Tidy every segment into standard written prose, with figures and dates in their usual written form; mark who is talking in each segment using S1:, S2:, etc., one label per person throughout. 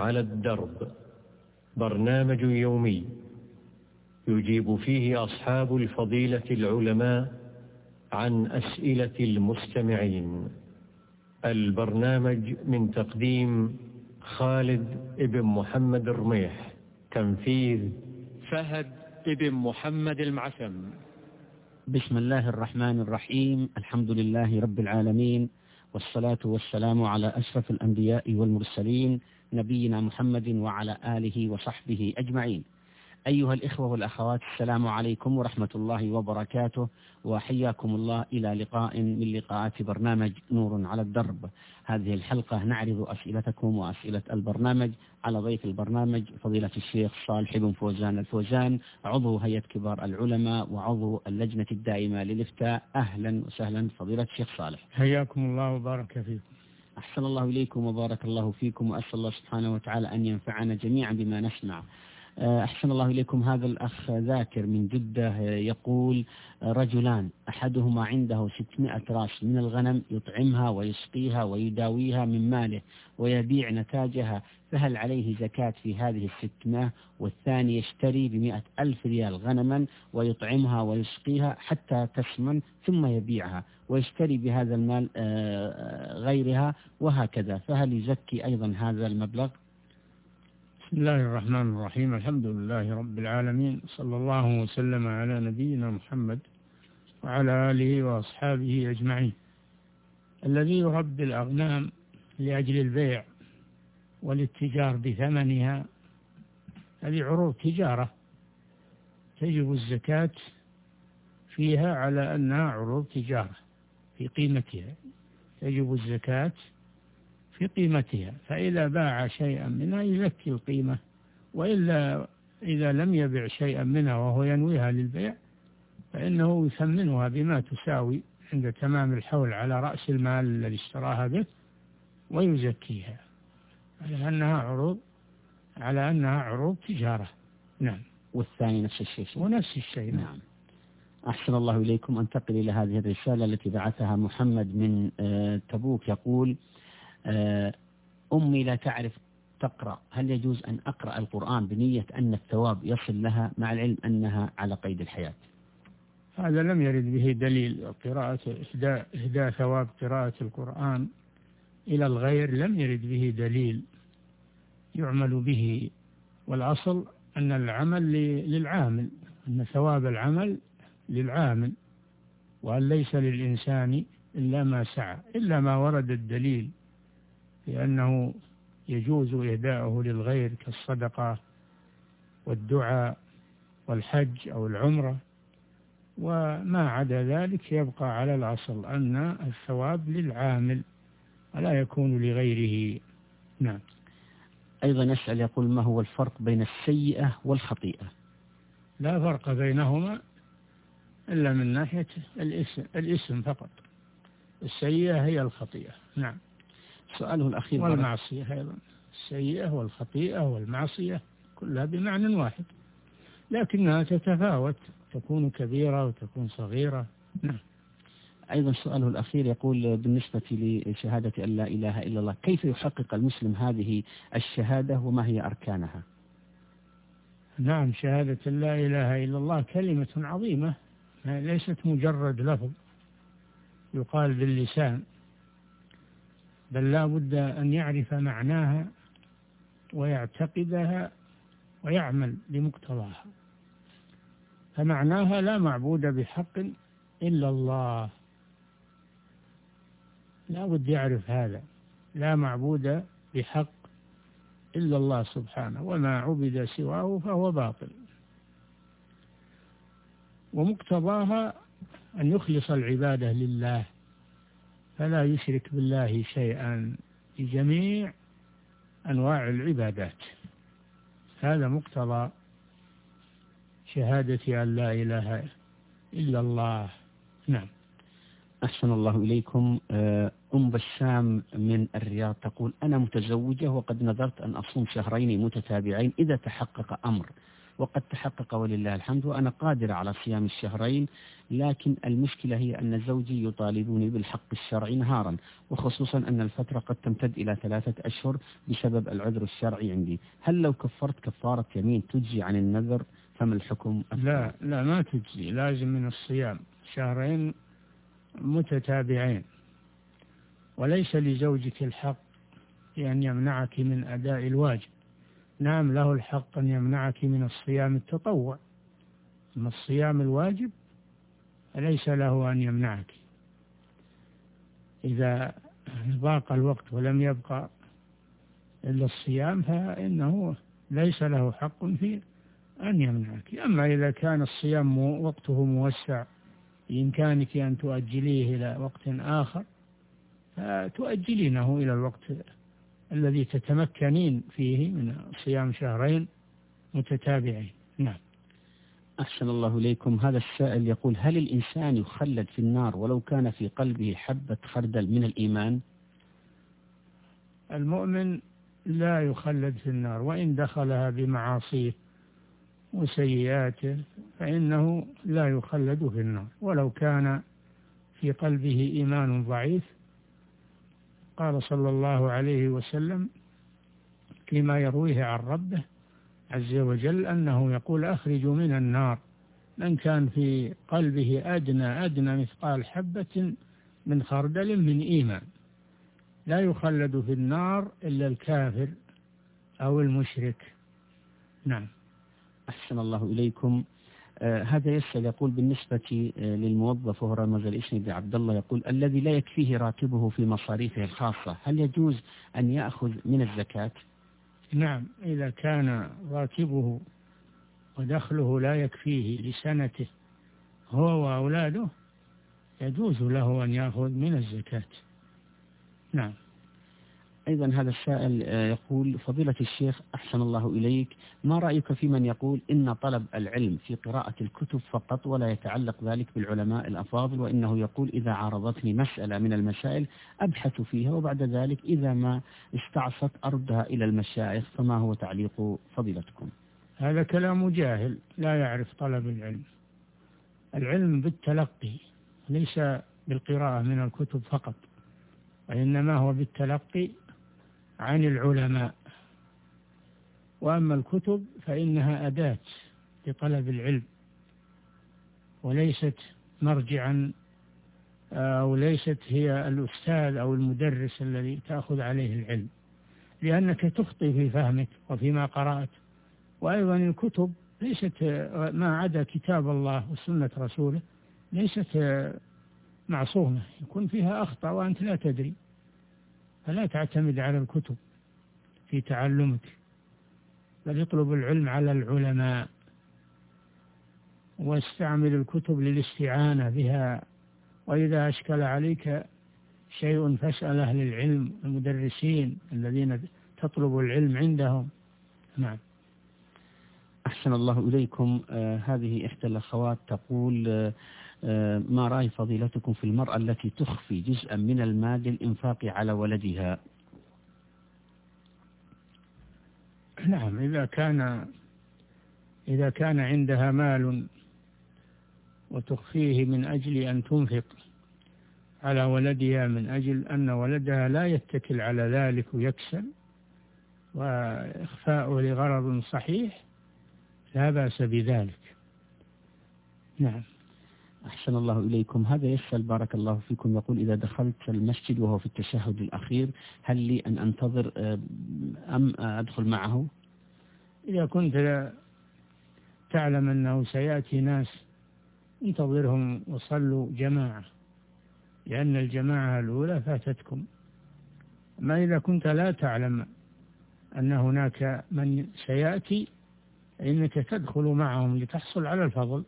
S1: على الدرب، برنامج يومي يجيب فيه أصحاب الفضيلة العلماء عن أسئلة المستمعين. البرنامج من تقديم خالد ابن محمد الرميح، تنفيذ فهد ابن محمد المعسم.
S2: بسم الله الرحمن الرحيم. الحمد لله رب العالمين، والصلاة والسلام على أشرف الأنبياء والمرسلين، نبينا محمد وعلى آله وصحبه أجمعين. أيها الإخوة والأخوات، السلام عليكم ورحمة الله وبركاته، وحياكم الله إلى لقاء من لقاءات برنامج نور على الدرب. هذه الحلقة نعرض أسئلتكم وأسئلة البرنامج على ضيف البرنامج فضيلة الشيخ صالح بن فوزان الفوزان، عضو هيئة كبار العلماء وعضو اللجنة الدائمة للإفتاء. أهلا وسهلا فضيلة الشيخ صالح.
S3: حياكم الله وبارك فيكم.
S2: أحسن الله إليكم وبارك الله فيكم، وأسأل الله سبحانه وتعالى أن ينفعنا جميعا بما نسمع. أحسن الله إليكم. هذا الأخ ذاكر من جدة يقول: رجلان أحدهما عنده 600 رأس من الغنم يطعمها ويسقيها ويداويها من ماله ويبيع نتاجها، فهل عليه زكاة في هذه 600؟ والثاني يشتري ب100,000 ريال غنما ويطعمها ويسقيها حتى تسمن ثم يبيعها ويشتري بهذا المال غيرها وهكذا، فهل يزكي أيضا هذا المبلغ؟
S3: بسم الله الرحمن الرحيم. الحمد لله رب العالمين، صلى الله وسلم على نبينا محمد وعلى آله وأصحابه أجمعين. الذي يربي الأغنام لأجل البيع والاتجار بثمنها، هذه عروض تجارة تجب الزكاة فيها على أنها عروض تجارة في قيمتها، تجب الزكاة في قيمتها. فإذا باع شيئا منها يزكي القيمة، وإلا إذا لم يبع شيئا منها وهو ينويها للبيع فإنه يثمنها بما تساوي عند تمام الحول على رأس المال الذي اشتراها به ويزكيها على أنها عروض تجارة. نعم.
S2: والثاني نفس الشيء.
S3: ونفس الشيء.
S2: نعم. أحسن الله إليكم. أنتقل إلى هذه الرسالة التي بعثها محمد من تبوك، يقول: أمي لا تعرف تقرأ، هل يجوز أن أقرأ القرآن بنية أن الثواب يصل لها مع العلم أنها على قيد الحياة؟
S3: هذا لم يرد به دليل. قراءة إهداء ثواب قراءة القرآن إلى الغير لم يرد به دليل يعمل به، والأصل أن العمل للعامل، أن ثواب العمل للعامل، وأن ليس للإنسان إلا ما سعى، إلا ما ورد الدليل لأنه يجوز إهداءه للغير كالصدقة والدعاء والحج أو العمرة، وما عدا ذلك يبقى على الأصل أن الثواب للعامل ولا يكون لغيره. نعم.
S2: أيضا يسأل يقول: ما هو الفرق بين السيئة والخطيئة؟
S3: لا فرق بينهما إلا من ناحية الاسم فقط. السيئة هي الخطيئة. نعم.
S2: سؤاله الأخير:
S3: والمعصية أيضا، السيئة والخطيئة والمعصية كلها بمعنى واحد، لكنها تتفاوت، تكون كبيرة وتكون صغيرة. نعم.
S2: أيضا سؤاله الأخير يقول: بالنسبة لشهادة أن لا إله إلا الله، كيف يحقق المسلم هذه الشهادة وما هي أركانها؟
S3: نعم، شهادة لا إله إلا الله كلمة عظيمة، ليست مجرد لفظ يقال باللسان، بل لا بد أن يعرف معناها ويعتقدها ويعمل بمقتضاها. فمعناها: لا معبود بحق إلا الله. لا بد يعرف هذا، لا معبود بحق إلا الله سبحانه، وما عبد سواه فهو باطل. ومقتضاها أن يخلص العبادة لله، فلا يشرك بالله شيئا في جميع أنواع العبادات. هذا مقتضى شهادة أن لا إله إلا الله. نعم.
S2: أحسن الله إليكم. بسام من الرياض تقول: أنا متزوجة وقد نذرت أن أصوم 2 شهرين متتابعين إذا تحقق أمر، وقد تحقق ولله الحمد وأنا قادر على صيام الشهرين، لكن المشكلة هي أن زوجي يطالبني بالحق الشرعي نهارا، وخصوصا أن الفترة قد تمتد إلى 3 أشهر بسبب العذر الشرعي عندي. هل لو كفرت كفارة يمين تجزي عن النذر؟ فما الحكم؟
S3: لا ما تجزي، لازم من الصيام شهرين متتابعين، وليس لزوجك الحق أن يمنعك من أداء الواجب. نعم له الحق أن يمنعك من الصيام التطوع، أما الصيام الواجب ليس له أن يمنعك. إذا ضاق الوقت ولم يبقى إلا الصيام فإنه ليس له حق في أن يمنعك. أما إذا كان الصيام وقته موسع بإمكانك أن تؤجليه إلى وقت آخر فتؤجلينه إلى الوقت الذي تتمكنين فيه من صيام شهرين متتابعين. نعم.
S2: أحسن الله إليكم. هذا السائل يقول: هل الإنسان يخلد في النار ولو كان في قلبه حبة خردل من الإيمان؟
S3: المؤمن لا يخلد في النار، وإن دخلها بمعاصيه وسيئاته فإنه لا يخلد في النار ولو كان في قلبه إيمان ضعيف. قال صلى الله عليه وسلم فيما يرويه عن ربه عز وجل أنه يقول: أخرجوا من النار من كان في قلبه أدنى مثقال حبة من خردل من إيمان. لا يخلد في النار إلا الكافر أو المشرك. نعم.
S2: أحسن الله إليكم. هذا يسأل يقول: بالنسبة للموظف وهو رمز الاسم بعبد الله، يقول: الذي لا يكفيه راتبه في مصاريفه الخاصة هل يجوز أن يأخذ من الزكاة؟
S3: نعم، إذا كان راتبه ودخله لا يكفيه لسنته هو وأولاده يجوز له أن يأخذ من الزكاة. نعم.
S2: أيضا هذا السائل يقول: فضيلة الشيخ أحسن الله إليك، ما رأيك في من يقول إن طلب العلم في قراءة الكتب فقط ولا يتعلق ذلك بالعلماء الأفاضل، وإنه يقول إذا عارضتني مسألة من المسائل أبحث فيها وبعد ذلك إذا ما استعصت أردها إلى المشايخ، فما هو تعليق فضيلتكم؟
S3: هذا كلام جاهل لا يعرف طلب العلم. العلم بالتلقي ليس بالقراءة من الكتب فقط، وإنما هو بالتلقي عن العلماء. وأما الكتب فإنها أداة لطلب العلم وليست مرجعا أو ليست هي الأستاذ أو المدرس الذي تأخذ عليه العلم، لأنك تخطئ في فهمك وفيما قرأت. وأيضا الكتب ليست ما عدا كتاب الله وسنة رسوله ليست معصومة، يكون فيها أخطاء وأنت لا تدري، فلا تعتمد على الكتب في تعلمك، بل يطلب العلم على العلماء، واستعمل الكتب للاستعانة بها. وإذا أشكل عليك شيء فاسأل أهل العلم المدرسين الذين تطلب العلم عندهم. نعم.
S2: أحسن الله إليكم. هذه إحدى الأخوات تقول: ما رأي فضيلتكم في المرأة التي تخفي جزءا من المال للإنفاق على ولدها؟
S3: نعم، إذا كان عندها مال وتخفيه من أجل أن تنفق على ولدها من أجل أن ولدها لا يتكل على ذلك ويكسل، وإخفاؤه لغرض صحيح لا بأس بذلك. نعم.
S2: أحسن الله إليكم. هذا يسأل بارك الله فيكم، يقول: إذا دخلت المسجد وهو في التشهد الأخير هل لي أن أنتظر أم أدخل معه؟
S3: إذا كنت تعلم أنه سيأتي ناس انتظرهم وصلوا جماعة، لأن الجماعة الأولى فاتتكم. ما إذا كنت لا تعلم أن هناك من سيأتي فإنك تدخل معهم لتحصل على الفضل،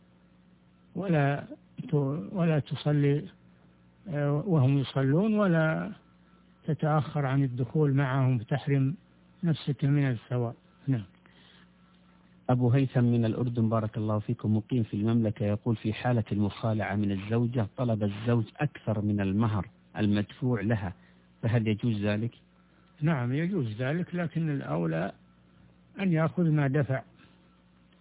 S3: ولا تصلي وهم يصلون، ولا تتأخر عن الدخول معهم فتحرم نفسك من الثواب. نعم.
S2: أبو هيثم من الأردن بارك الله فيكم، مقيم في المملكة، يقول: في حالة المخالعة من الزوجة طلب الزوج أكثر من المهر المدفوع لها، فهل يجوز ذلك؟
S3: نعم يجوز ذلك، لكن الأولى أن يأخذ ما دفع،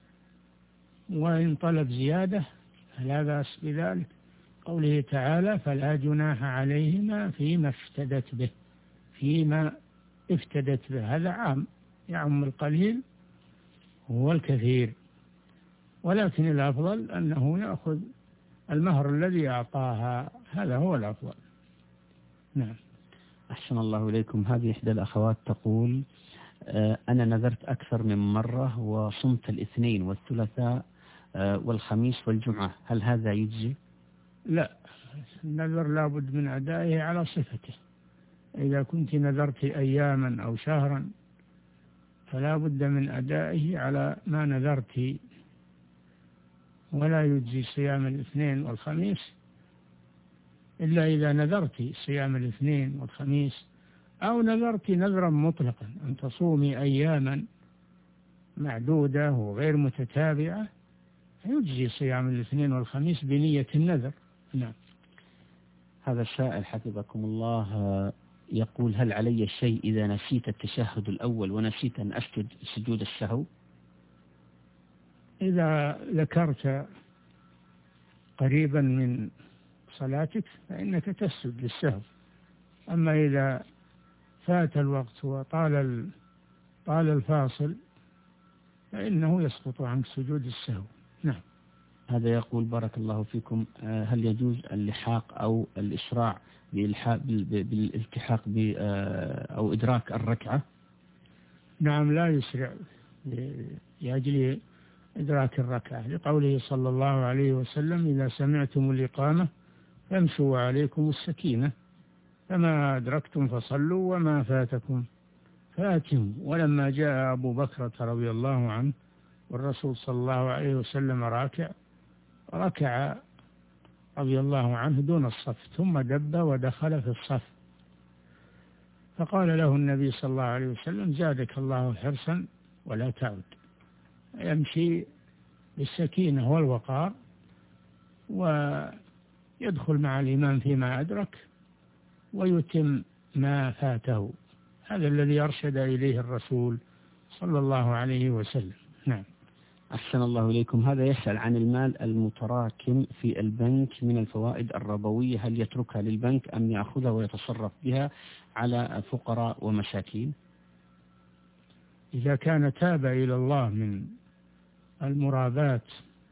S3: وإن طلب زيادة فلا بأس بذلك. قوله تعالى فلا جناح عليهما فيما افتدت به، فيما افتدت به هذا عام يعم القليل هو الكثير، ولكن الأفضل أنه يأخذ المهر الذي أعطاها، هذا هو الأفضل. نعم.
S2: أحسن الله إليكم. هذه إحدى الأخوات تقول أنا نذرت أكثر من مرة وصمت الاثنين والثلاثاء والخميس والجمعة، هل هذا يجزي؟
S3: لا، النذر لابد من أدائه على صفته. إذا كنت نذرت أياما أو شهرا فلا بد من أدائه على ما نذرت، ولا يجزي صيام الاثنين والخميس إلا إذا نذرت صيام الاثنين والخميس، أو نذرت نذرا مطلقا أن تصومي أياما معدودة وغير متتابعة، يجزي صيام الاثنين والخميس بنية النذر. نعم.
S2: هذا السائل حفظكم الله يقول هل علي شيء إذا نسيت التشهد الأول ونسيت أن أسجد سجود السهو؟
S3: إذا ذكرت قريبا من صلاتك فإنك تسجد للسهو، أما إذا فات الوقت وطال الفاصل فإنه يسقط عنك سجود السهو. نعم.
S2: هذا يقول بارك الله فيكم هل يجوز اللحاق أو الإسراع بالالتحاق أو إدراك الركعة؟
S3: نعم، لا يسرع لأجل إدراك الركعة، لقوله صلى الله عليه وسلم إذا سمعتم الإقامة فامشوا عليكم السكينة، فما أدركتم فصلوا وما فاتكم فاتموا. ولما جاء أبو بكر رضي الله عنه والرسول صلى الله عليه وسلم ركع رضي الله عنه دون الصف، ثم دب ودخل في الصف، فقال له النبي صلى الله عليه وسلم زادك الله حرصا ولا تعد. يمشي بالسكينة والوقار ويدخل مع الإمام فيما أدرك ويتم ما فاته، هذا الذي أرشد إليه الرسول صلى الله عليه وسلم. نعم.
S2: أحسن الله إليكم. هذا يسأل عن المال المتراكم في البنك من الفوائد الربوية، هل يتركها للبنك أم يأخذها ويتصرف بها على فقراء ومساكين؟
S3: إذا كان تاب إلى الله من المرابات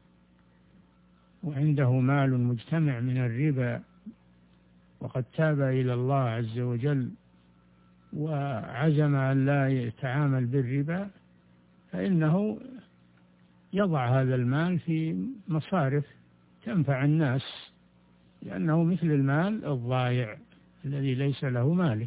S3: وعنده مال مجتمع من الربا وقد تاب إلى الله عز وجل وعزم أن لا يتعامل بالربا، فإنه يضع هذا المال في مصارف تنفع الناس، لأنه مثل المال الضائع الذي ليس له مالك.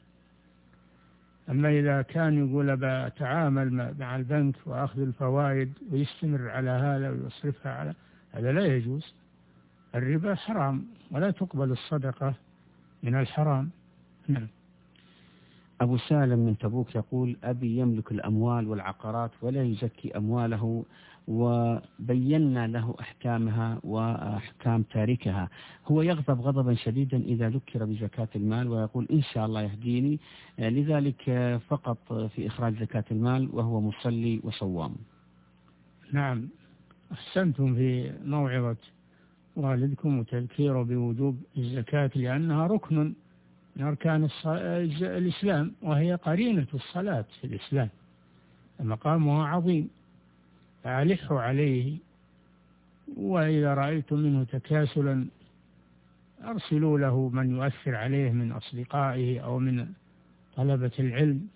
S3: أما إذا كان يقول بتعامل مع البنك وأخذ الفوائد ويستمر على هذا ويصرفها على هذا لا يجوز. الربا حرام ولا تقبل الصدقة من الحرام. نعم.
S2: أبو سالم من تبوك يقول أبي يملك الأموال والعقارات ولا يزكي أمواله، وبينا له أحكامها وأحكام تاركها، هو يغضب غضبا شديدا إذا ذكر بزكاة المال ويقول إن شاء الله يهديني، لذلك فقط في إخراج زكاة المال وهو مصلي وصوام.
S3: نعم، أحسنتم في موعظة والدكم وتذكيره بوجوب الزكاة، لأنها ركن من أركان الإسلام، وهي قرينة الصلاة في الإسلام، مقامها عظيم، فألحوا عليه. وإذا رأيتم منه تكاسلا أرسلوا له من يؤثر عليه من أصدقائه أو من طلبة العلم،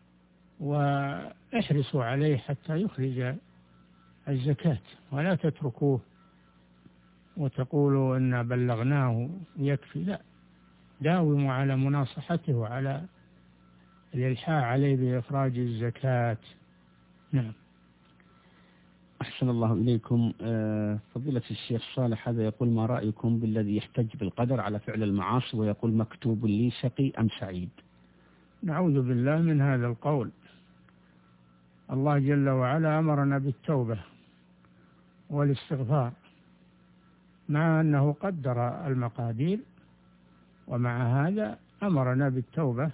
S3: واحرصوا عليه حتى يخرج الزكاة، ولا تتركوه وتقولوا إن بلغناه يكفي، لا، داوموا على مناصحته وعلى الإلحاح عليه بإخراج الزكاة. نعم.
S2: أحسن الله إليكم. فضيلة الشيخ صالح هذا يقول ما رأيكم بالذي يحتج بالقدر على فعل المعاصي ويقول مكتوب لي شقي أم سعيد؟
S3: نعوذ بالله من هذا القول. الله جل وعلا أمرنا بالتوبة والاستغفار، مع أنه قدر المقادير، ومع هذا أمرنا بالتوبة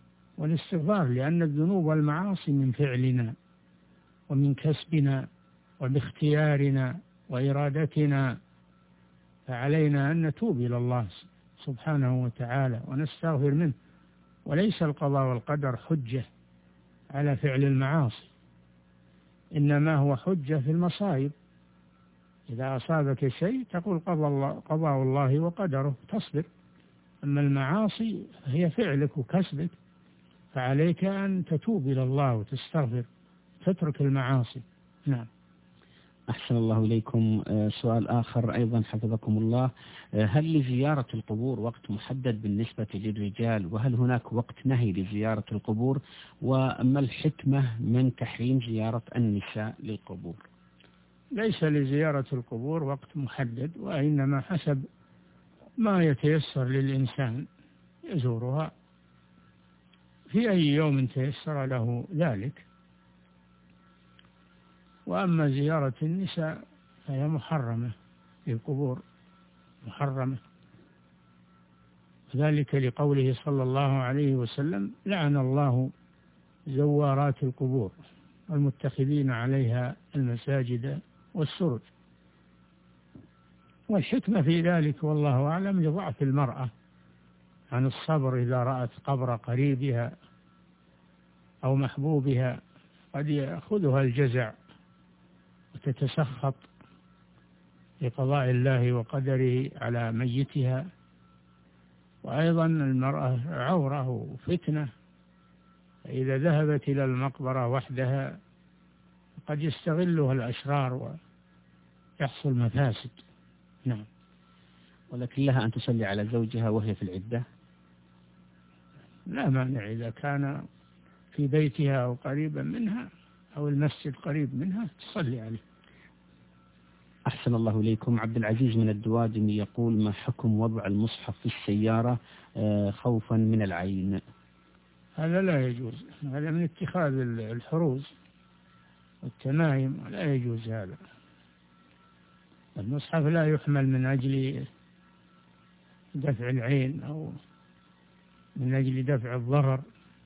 S3: والاستغفار، لأن الذنوب والمعاصي من فعلنا ومن كسبنا، وباختيارنا وإرادتنا، فعلينا أن نتوب إلى الله سبحانه وتعالى ونستغفر منه. وليس القضاء والقدر حجة على فعل المعاصي، إنما هو حجة في المصائب. إذا أصابك شيء تقول قضاء الله وقدره، تصبر. أما المعاصي هي فعلك وكسبك، فعليك أن تتوب إلى الله وتستغفر، تترك المعاصي. نعم.
S2: أحسن الله إليكم. سؤال آخر أيضا حفظكم الله، هل لزيارة القبور وقت محدد بالنسبة للرجال، وهل هناك وقت نهي لزيارة القبور، وما الحكمة من تحريم زيارة النساء للقبور؟
S3: ليس لزيارة القبور وقت محدد، وإنما حسب ما يتيسر للإنسان يزورها في أي يوم تيسر له ذلك. وأما زيارة النساء فهي محرمة في القبور، محرمة، ذلك لقوله صلى الله عليه وسلم: لعن الله زوارات القبور والمتخذين عليها المساجد والسرج. والحكمة في ذلك والله أعلم لضعف المرأة عن الصبر إذا رأت قبر قريبها أو محبوبها، قد يأخذها الجزع وتتسخط لقضاء الله وقدره على ميتها. وأيضا المرأة عورة وفتنة، فإذا ذهبت إلى المقبرة وحدها قد يستغلها الأشرار ويحصل مفاسد. نعم.
S2: ولكن لها أن تصلي على زوجها وهي في العدة؟
S3: لا مانع، إذا كان في بيتها أو قريبا منها أو المسجد قريب منها تصلي عليه.
S2: أحسن الله إليكم. عبد العزيز من الدوادمي يقول: ما حكم وضع المصحف في السيارة خوفا من العين؟
S3: هذا لا يجوز، هذا من اتخاذ الحروز والتمايم، لا يجوز هذا. المصحف لا يحمل من أجل دفع العين أو من أجل دفع الضرر،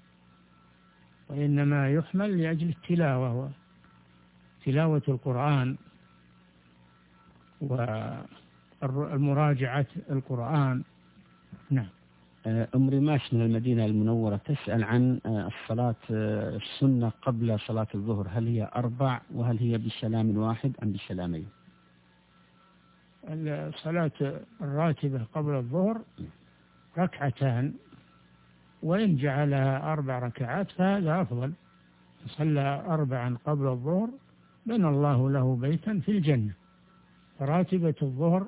S3: وإنما يحمل لأجل التلاوة وتلاوة القرآن والمراجعة القرآن. نعم.
S2: أم رماش من المدينة المنورة تسأل عن الصلاة السنة قبل صلاة الظهر، هل هي 4 وهل هي بسلام واحد أم بسلامين؟
S3: الصلاة الراتبة قبل الظهر 2 وإن جعلها 4 ركعات فهذا أفضل. صلى 4 قبل الظهر بنى الله له بيتا في الجنة. راتبة الظهر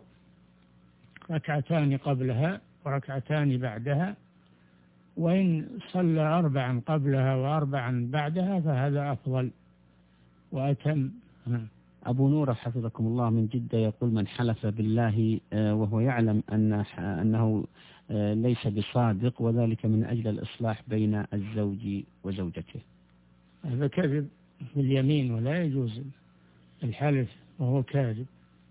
S3: 2 قبلها و2 بعدها، وإن صلى 4 قبلها و4 بعدها فهذا أفضل وأتم.
S2: أبو نور حفظكم الله من جدة يقول: من حلف بالله وهو يعلم أنه ليس بصادق، وذلك من أجل الإصلاح بين الزوج وزوجته.
S3: هذا كذب باليمين، ولا يجوز الحلف وهو كاذب.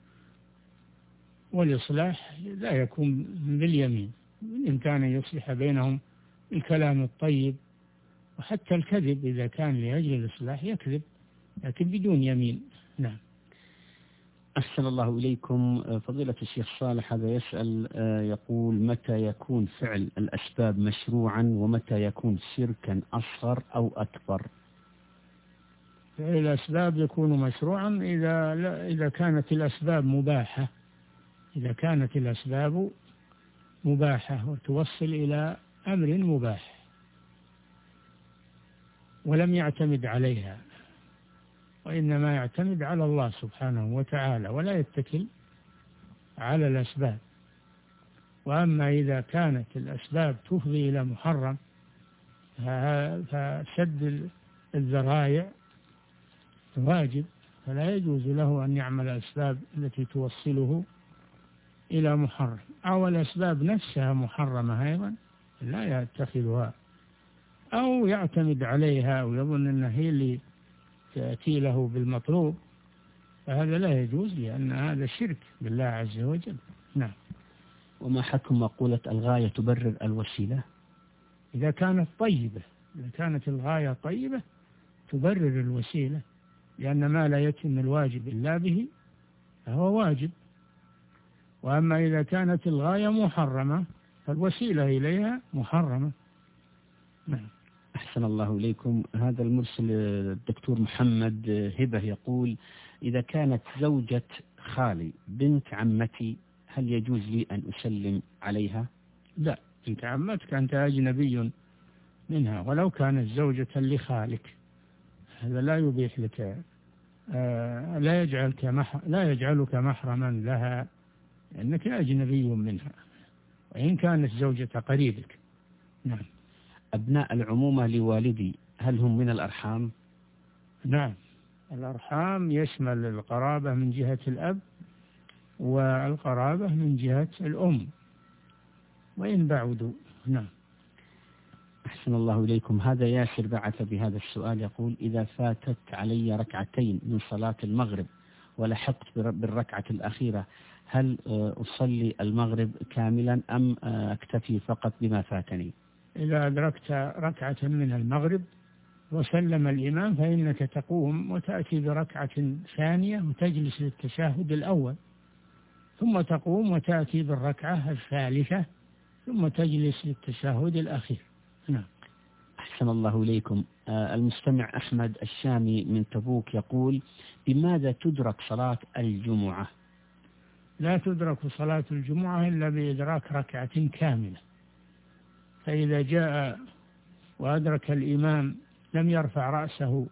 S3: والإصلاح لا يكون باليمين، بإمكانه يصلح بينهم الكلام الطيب. وحتى الكذب إذا كان لأجل الإصلاح يكذب، لكن بدون يمين. نعم.
S2: أحسن الله إليكم. فضيلة الشيخ صالح هذا يسأل يقول: متى يكون فعل الأسباب مشروعا ومتى يكون شركا أصغر أو أكبر؟
S3: فعل الأسباب يكون مشروعا إذا كانت الأسباب مباحة، إذا كانت الأسباب مباحة وتوصل إلى أمر مباح ولم يعتمد عليها، وإنما يعتمد على الله سبحانه وتعالى ولا يتكل على الأسباب. وأما إذا كانت الأسباب تفضي إلى محرم فسد الذرائع واجب، فلا يجوز له أن يعمل الأسباب التي توصله إلى محرم، أو الأسباب نفسها محرمة أيضا لا يتخذها أو يعتمد عليها ويظن أنها هي اللي تأتي له بالمطلوب، فهذا لا يجوز، لأن هذا شرك بالله عز وجل. نعم.
S2: وما حكم مقولة الغاية تبرر الوسيلة؟
S3: إذا كانت طيبة، إذا كانت الغاية طيبة تبرر الوسيلة، لأن ما لا يتم الواجب إلا به فهو واجب. وأما إذا كانت الغاية محرمة فالوسيلة إليها محرمة. نعم.
S2: أحسن الله إليكم. هذا المرسل الدكتور محمد هبة يقول: إذا كانت زوجة خالي بنت عمتي هل يجوز لي أن أسلم عليها؟
S3: لا، بنت عمتك أنت أجنبي منها، ولو كانت زوجة لخالك هذا لا يبيح لك، لا يجعلك محرما لها لأنك أجنبي منها وإن كانت زوجة قريبك. نعم.
S2: أبناء العمومة لوالدي هل هم من الأرحام؟
S3: نعم، الأرحام يشمل القرابة من جهة الأب والقرابة من جهة الأم وإن بعدوا. نعم.
S2: أحسن الله إليكم. هذا ياسر بعث بهذا السؤال يقول: إذا فاتت علي ركعتين من صلاة المغرب ولحقت بالركعة الأخيرة هل أصلي المغرب كاملا أم أكتفي فقط بما فاتني؟
S3: إذا أدركت ركعة من المغرب وسلم الإمام فإنك تقوم وتأتي بركعة ثانية وتجلس للتشهد الأول، ثم تقوم وتأتي بالركعة الثالثة ثم تجلس للتشهد الأخير. نعم.
S2: أحسن الله إليكم. المستمع أحمد الشامي من تبوك يقول: بماذا تدرك صلاة الجمعة؟
S3: لا تدرك صلاة الجمعة إلا بإدراك ركعة كاملة، فإذا جاء وأدرك الإمام لم يرفع رأسه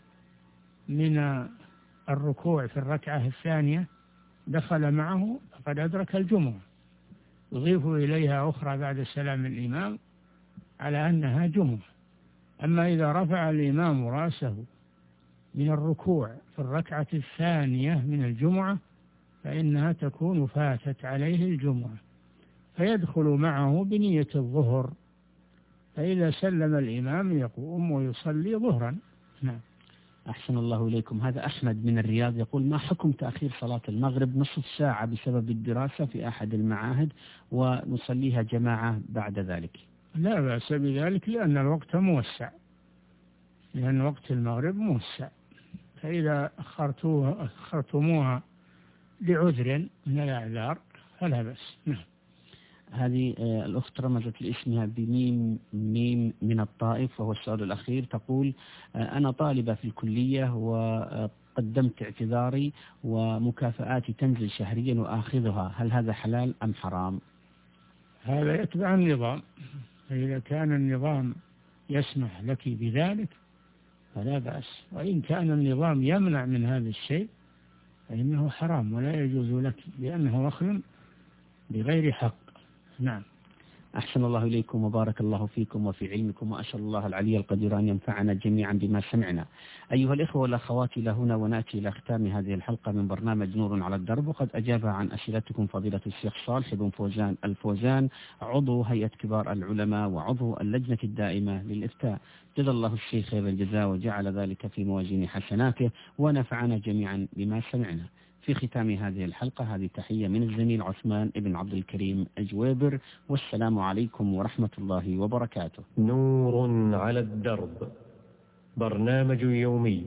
S3: من الركوع في الركعة الثانية دخل معه فقد أدرك الجمعة، يضيف إليها أخرى بعد سلام الإمام على أنها جمعة. أما إذا رفع الإمام رأسه من الركوع في الركعة الثانية من الجمعة فإنها تكون فاتت عليه الجمعة، فيدخل معه بنية الظهر، فإذا سلم الإمام يقوم ويصلي ظهرا. نعم.
S2: أحسن الله إليكم. هذا أحمد من الرياض يقول: ما حكم تأخير صلاة المغرب نصف ساعة بسبب الدراسة في أحد المعاهد ونصليها جماعة بعد ذلك؟
S3: لا بأس بذلك لأن الوقت موسع، لأن وقت المغرب موسع، فإذا أخرتموها لعذر من الأعذار فلا بأس. نعم.
S2: هذه الأخت رمزت لاسمها بميم ميم من الطائف وهو السؤال الأخير. تقول: أنا طالبة في الكلية وقدمت اعتذاري ومكافآتي تنزل شهريا وآخذها، هل هذا حلال أم حرام؟
S3: هذا يتبع النظام، فإذا كان النظام يسمح لك بذلك فلا بأس، وإن كان النظام يمنع من هذا الشيء فإنه حرام ولا يجوز لك لأنه أخذ بغير حق. نعم.
S2: أحسن الله إليكم وبارك الله فيكم وفي علمكم، وأسأل الله العلي القدير أن ينفعنا جميعا بما سمعنا. أيها الإخوة والأخوات، إلى هنا ونأتي إلى ختام هذه الحلقة من برنامج نور على الدرب، وقد أجاب عن أسئلتكم فضيلة الشيخ صالح بن فوزان الفوزان، عضو هيئة كبار العلماء وعضو اللجنة الدائمة للإفتاء. جزا الله الشيخ خير الجزاء وجعل ذلك في موازين حسناته ونفعنا جميعا بما سمعنا. في ختام هذه الحلقة هذه تحية من الزميل عثمان بن عبد الكريم الجويبر، والسلام عليكم ورحمة الله وبركاته.
S1: نور على الدرب، برنامج يومي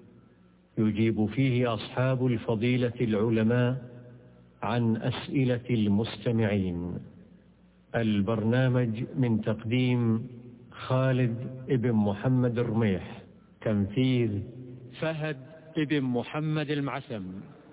S1: يجيب فيه أصحاب الفضيلة العلماء عن أسئلة المستمعين. البرنامج من تقديم خالد بن محمد الرميح، تنفيذ فهد بن محمد المعسم.